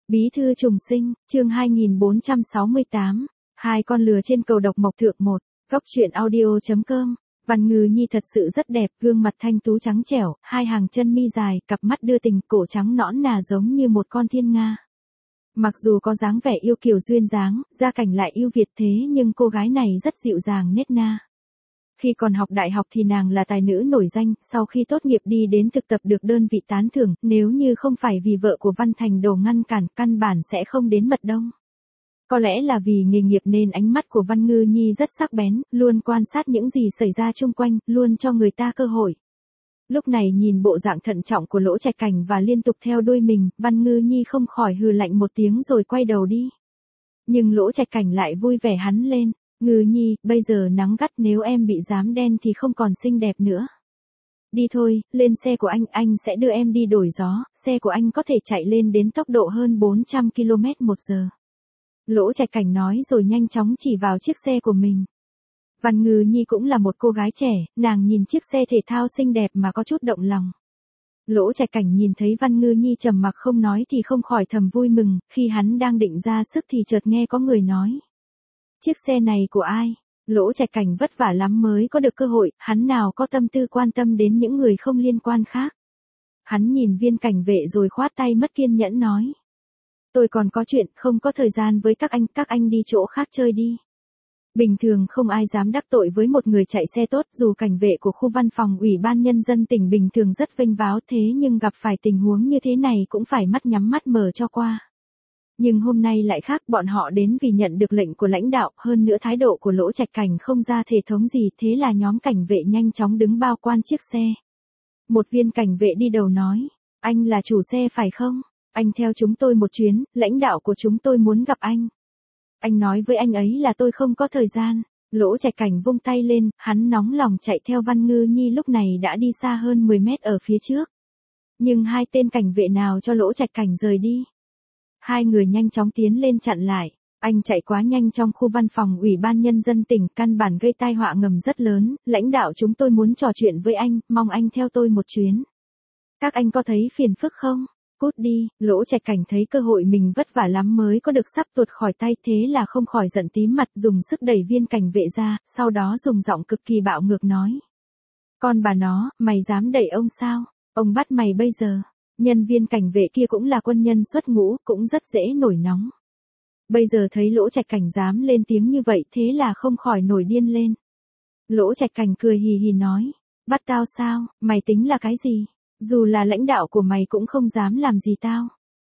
Bí thư trùng sinh, chương 2468, hai con lừa trên cầu độc mộc thượng 1, góc truyện audio.com. Văn Ngư Nhi thật sự rất đẹp, gương mặt thanh tú trắng trẻo, hai hàng chân mi dài, cặp mắt đưa tình, cổ trắng nõn nà giống như một con thiên nga. Mặc dù có dáng vẻ yêu kiều duyên dáng, gia cảnh lại yêu Việt thế nhưng cô gái này rất dịu dàng nết na. Khi còn học đại học thì nàng là tài nữ nổi danh, sau khi tốt nghiệp đi đến thực tập được đơn vị tán thưởng, nếu như không phải vì vợ của Văn Thành Đồ ngăn cản, căn bản sẽ không đến mật đông. Có lẽ là vì nghề nghiệp nên ánh mắt của Văn Ngư Nhi rất sắc bén, luôn quan sát những gì xảy ra xung quanh, luôn cho người ta cơ hội. Lúc này nhìn bộ dạng thận trọng của Lỗ Trạch Cảnh và liên tục theo đuôi mình, Văn Ngư Nhi không khỏi hừ lạnh một tiếng rồi quay đầu đi. Nhưng Lỗ Trạch Cảnh lại vui vẻ hắn lên. Ngư Nhi, bây giờ nắng gắt, nếu em bị rám đen thì không còn xinh đẹp nữa. Đi thôi, lên xe của anh sẽ đưa em đi đổi gió, xe của anh có thể chạy lên đến tốc độ hơn 400 km/h. Lỗ Trạch Cảnh nói rồi nhanh chóng chỉ vào chiếc xe của mình. Văn Ngư Nhi cũng là một cô gái trẻ, nàng nhìn chiếc xe thể thao xinh đẹp mà có chút động lòng. Lỗ Trạch Cảnh nhìn thấy Văn Ngư Nhi trầm mặc không nói thì không khỏi thầm vui mừng, khi hắn đang định ra sức thì chợt nghe có người nói. Chiếc xe này của ai? Lỗ Trạch Cảnh vất vả lắm mới có được cơ hội, hắn nào có tâm tư quan tâm đến những người không liên quan khác. Hắn nhìn viên cảnh vệ rồi khoát tay mất kiên nhẫn nói. Tôi còn có chuyện, không có thời gian với các anh đi chỗ khác chơi đi. Bình thường không ai dám đắc tội với một người chạy xe tốt, dù cảnh vệ của khu văn phòng Ủy ban Nhân dân tỉnh bình thường rất vênh váo thế nhưng gặp phải tình huống như thế này cũng phải mắt nhắm mắt mở cho qua. Nhưng hôm nay lại khác, bọn họ đến vì nhận được lệnh của lãnh đạo, hơn nữa thái độ của Lỗ Trạch Cảnh không ra thể thống gì, thế là nhóm cảnh vệ nhanh chóng đứng bao quan chiếc xe. Một viên cảnh vệ đi đầu nói, anh là chủ xe phải không? Anh theo chúng tôi một chuyến, lãnh đạo của chúng tôi muốn gặp anh. Anh nói với anh ấy là tôi không có thời gian. Lỗ Trạch Cảnh vung tay lên, hắn nóng lòng chạy theo Văn Ngư Nhi lúc này đã đi xa hơn 10 mét ở phía trước. Nhưng hai tên cảnh vệ nào cho Lỗ Trạch Cảnh rời đi. Hai người nhanh chóng tiến lên chặn lại. Anh chạy quá nhanh trong khu văn phòng Ủy ban Nhân dân tỉnh, căn bản gây tai họa ngầm rất lớn. Lãnh đạo chúng tôi muốn trò chuyện với anh, mong anh theo tôi một chuyến. Các anh có thấy phiền phức không? Cút đi. Lỗ Trạch Cảnh thấy cơ hội mình vất vả lắm mới có được sắp tuột khỏi tay, thế là không khỏi giận tím mặt, dùng sức đẩy viên cảnh vệ ra, sau đó dùng giọng cực kỳ bạo ngược nói. Con bà nó, mày dám đẩy ông sao? Ông bắt mày bây giờ. Nhân viên cảnh vệ kia cũng là quân nhân xuất ngũ, cũng rất dễ nổi nóng. Bây giờ thấy Lỗ Trạch Cảnh dám lên tiếng như vậy, thế là không khỏi nổi điên lên. Lỗ Trạch Cảnh cười hì hì nói, bắt tao sao, mày tính là cái gì? Dù là lãnh đạo của mày cũng không dám làm gì tao.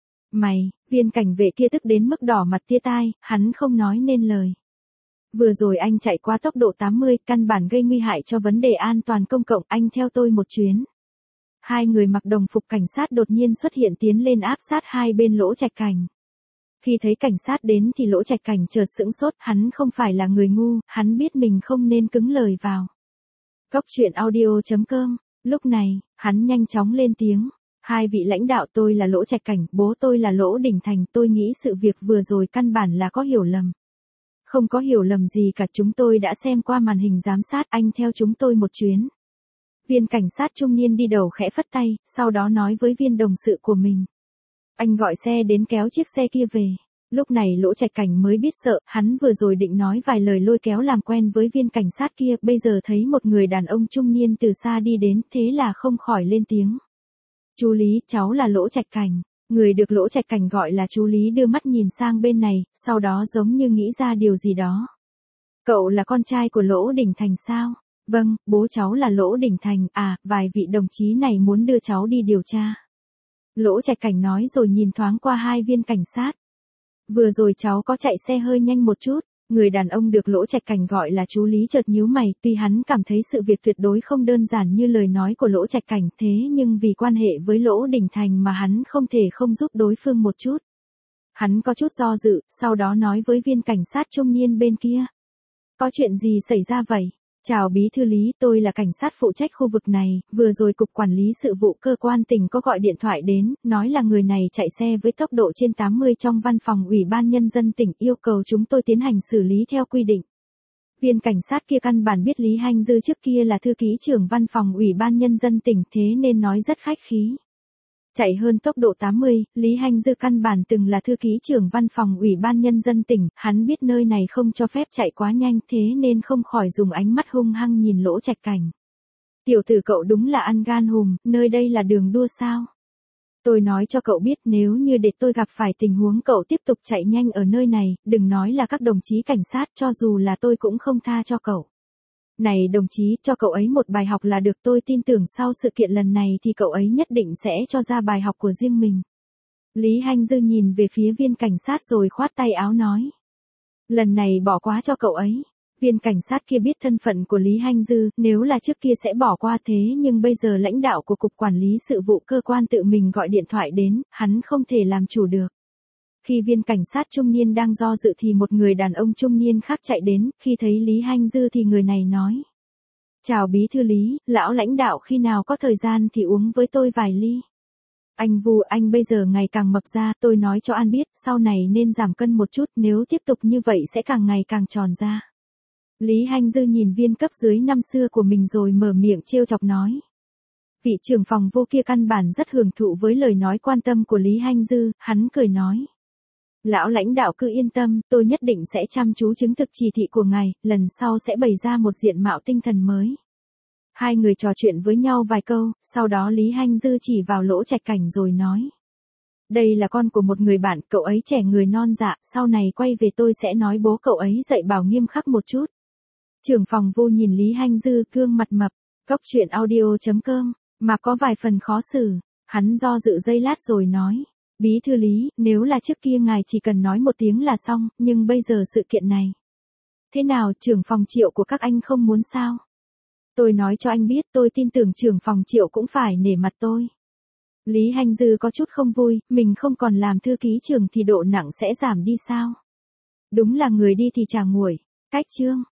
Mày, viên cảnh vệ kia tức đến mức đỏ mặt tia tai, hắn không nói nên lời. Vừa rồi anh chạy quá tốc độ 80, căn bản gây nguy hại cho vấn đề an toàn công cộng, anh theo tôi một chuyến. Hai người mặc đồng phục cảnh sát đột nhiên xuất hiện tiến lên áp sát hai bên Lỗ Trạch Cảnh. Khi thấy cảnh sát đến thì Lỗ Trạch Cảnh chợt sững sốt, hắn không phải là người ngu, hắn biết mình không nên cứng lời vào. Góc truyện audio.com. Lúc này, hắn nhanh chóng lên tiếng. Hai vị lãnh đạo, tôi là Lỗ Trạch Cảnh, bố tôi là Lỗ Đình Thành, tôi nghĩ sự việc vừa rồi căn bản là có hiểu lầm. Không có hiểu lầm gì cả, chúng tôi đã xem qua màn hình giám sát, anh theo chúng tôi một chuyến. Viên cảnh sát trung niên đi đầu khẽ phất tay, sau đó nói với viên đồng sự của mình. Anh gọi xe đến kéo chiếc xe kia về. Lúc này Lỗ Trạch Cảnh mới biết sợ, hắn vừa rồi định nói vài lời lôi kéo làm quen với viên cảnh sát kia, bây giờ thấy một người đàn ông trung niên từ xa đi đến, thế là không khỏi lên tiếng. Chú Lý, cháu là Lỗ Trạch Cảnh. Người được Lỗ Trạch Cảnh gọi là chú Lý đưa mắt nhìn sang bên này, sau đó giống như nghĩ ra điều gì đó. Cậu là con trai của Lỗ Đình Thành sao? Vâng, bố cháu là Lỗ Đình Thành, vài vị đồng chí này muốn đưa cháu đi điều tra. Lỗ Trạch Cảnh nói rồi nhìn thoáng qua hai viên cảnh sát. Vừa rồi cháu có chạy xe hơi nhanh một chút. Người đàn ông được Lỗ Trạch Cảnh gọi là chú Lý chợt nhíu mày, tuy hắn cảm thấy sự việc tuyệt đối không đơn giản như lời nói của Lỗ Trạch Cảnh, thế nhưng vì quan hệ với Lỗ Đình Thành mà hắn không thể không giúp đối phương một chút. Hắn có chút do dự, sau đó nói với viên cảnh sát trung niên bên kia. Có chuyện gì xảy ra vậy? Chào bí thư Lý, tôi là cảnh sát phụ trách khu vực này, vừa rồi cục quản lý sự vụ cơ quan tỉnh có gọi điện thoại đến, nói là người này chạy xe với tốc độ trên 80 trong văn phòng Ủy ban Nhân dân tỉnh, yêu cầu chúng tôi tiến hành xử lý theo quy định. Viên cảnh sát kia căn bản biết Lý Hanh Dư trước kia là thư ký trưởng văn phòng Ủy ban Nhân dân tỉnh, thế nên nói rất khách khí. Chạy hơn tốc độ 80, Lý Hanh Dư căn bản từng là thư ký trưởng văn phòng Ủy ban Nhân dân tỉnh, hắn biết nơi này không cho phép chạy quá nhanh thế nên không khỏi dùng ánh mắt hung hăng nhìn Lỗ Trạch Cảnh. Tiểu tử cậu đúng là ăn gan hùm, nơi đây là đường đua sao? Tôi nói cho cậu biết nếu như để tôi gặp phải tình huống cậu tiếp tục chạy nhanh ở nơi này, đừng nói là các đồng chí cảnh sát cho dù là tôi cũng không tha cho cậu. Này đồng chí, cho cậu ấy một bài học là được, tôi tin tưởng sau sự kiện lần này thì cậu ấy nhất định sẽ cho ra bài học của riêng mình. Lý Hanh Dư nhìn về phía viên cảnh sát rồi khoát tay áo nói. Lần này bỏ qua cho cậu ấy. Viên cảnh sát kia biết thân phận của Lý Hanh Dư, nếu là trước kia sẽ bỏ qua thế nhưng bây giờ lãnh đạo của Cục Quản lý Sự vụ cơ quan tự mình gọi điện thoại đến, hắn không thể làm chủ được. Khi viên cảnh sát trung niên đang do dự thì một người đàn ông trung niên khác chạy đến, khi thấy Lý Hanh Dư thì người này nói. Chào bí thư Lý, lão lãnh đạo khi nào có thời gian thì uống với tôi vài ly. Anh Vu, anh bây giờ ngày càng mập ra, tôi nói cho anh biết, sau này nên giảm cân một chút, nếu tiếp tục như vậy sẽ càng ngày càng tròn ra. Lý Hanh Dư nhìn viên cấp dưới năm xưa của mình rồi mở miệng trêu chọc nói. Vị trưởng phòng Vô kia căn bản rất hưởng thụ với lời nói quan tâm của Lý Hanh Dư, hắn cười nói. Lão lãnh đạo cứ yên tâm, tôi nhất định sẽ chăm chú chứng thực chỉ thị của ngài, lần sau sẽ bày ra một diện mạo tinh thần mới. Hai người trò chuyện với nhau vài câu, sau đó Lý Hanh Dư chỉ vào Lỗ Trạch Cảnh rồi nói. Đây là con của một người bạn, cậu ấy trẻ người non dạ, sau này quay về tôi sẽ nói bố cậu ấy dạy bảo nghiêm khắc một chút. Trưởng phòng Vô nhìn Lý Hanh Dư gương mặt mập, góc chuyện audio.com, mà có vài phần khó xử, hắn do dự giây lát rồi nói. Bí thư Lý, nếu là trước kia ngài chỉ cần nói một tiếng là xong, nhưng bây giờ sự kiện này. Thế nào, trưởng phòng Triệu của các anh không muốn sao? Tôi nói cho anh biết, tôi tin tưởng trưởng phòng Triệu cũng phải nể mặt tôi. Lý Hanh Dư có chút không vui, mình không còn làm thư ký trưởng thì độ nặng sẽ giảm đi sao? Đúng là người đi thì chả nguội. Cách chương.